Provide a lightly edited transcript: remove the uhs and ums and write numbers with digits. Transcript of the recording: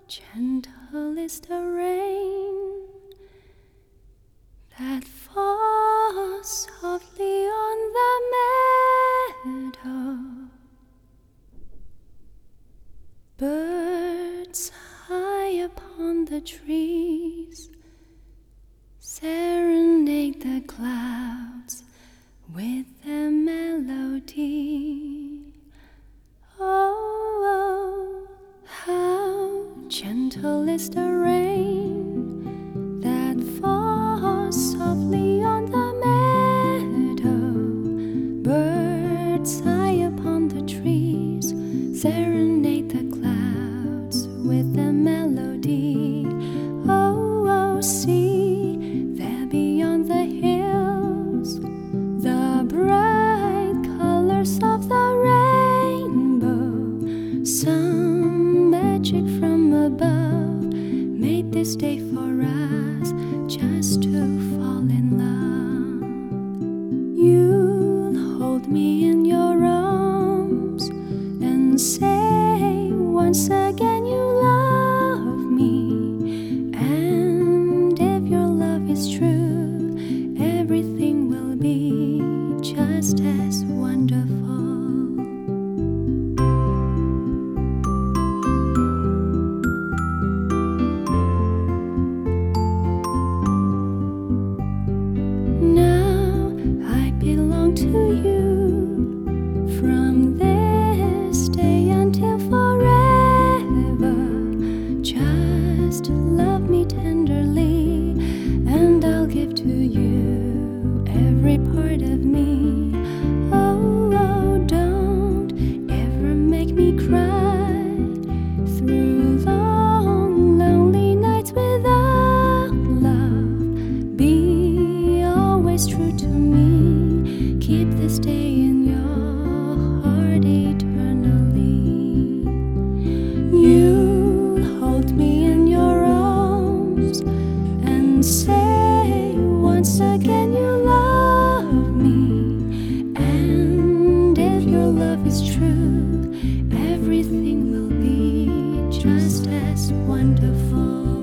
Gentle is the rain that falls softly on the meadow. Birds high upon the trees serenade the clouds with their melody. Oh, how gentle is the rain that falls softly on the meadow. Birds high upon the trees serenade the clouds with their melody. Oh, see there beyond the hills the bright colors of the rainbow. Some magic from above made this day for us just to fall in love. You'll hold me in your arms and say once again you love me. And if your love is true, everything will be just as wonderful. Now I belong to you. From this day until forever, just love me tenderly, and I'll give to you every part of me. Oh, don't ever make me cry through long, lonely nights without love. Be always true to me. Keep this day in your heart eternally. You'll hold me in your arms and say once again you love me. And if your love is true, everything will be just as wonderful.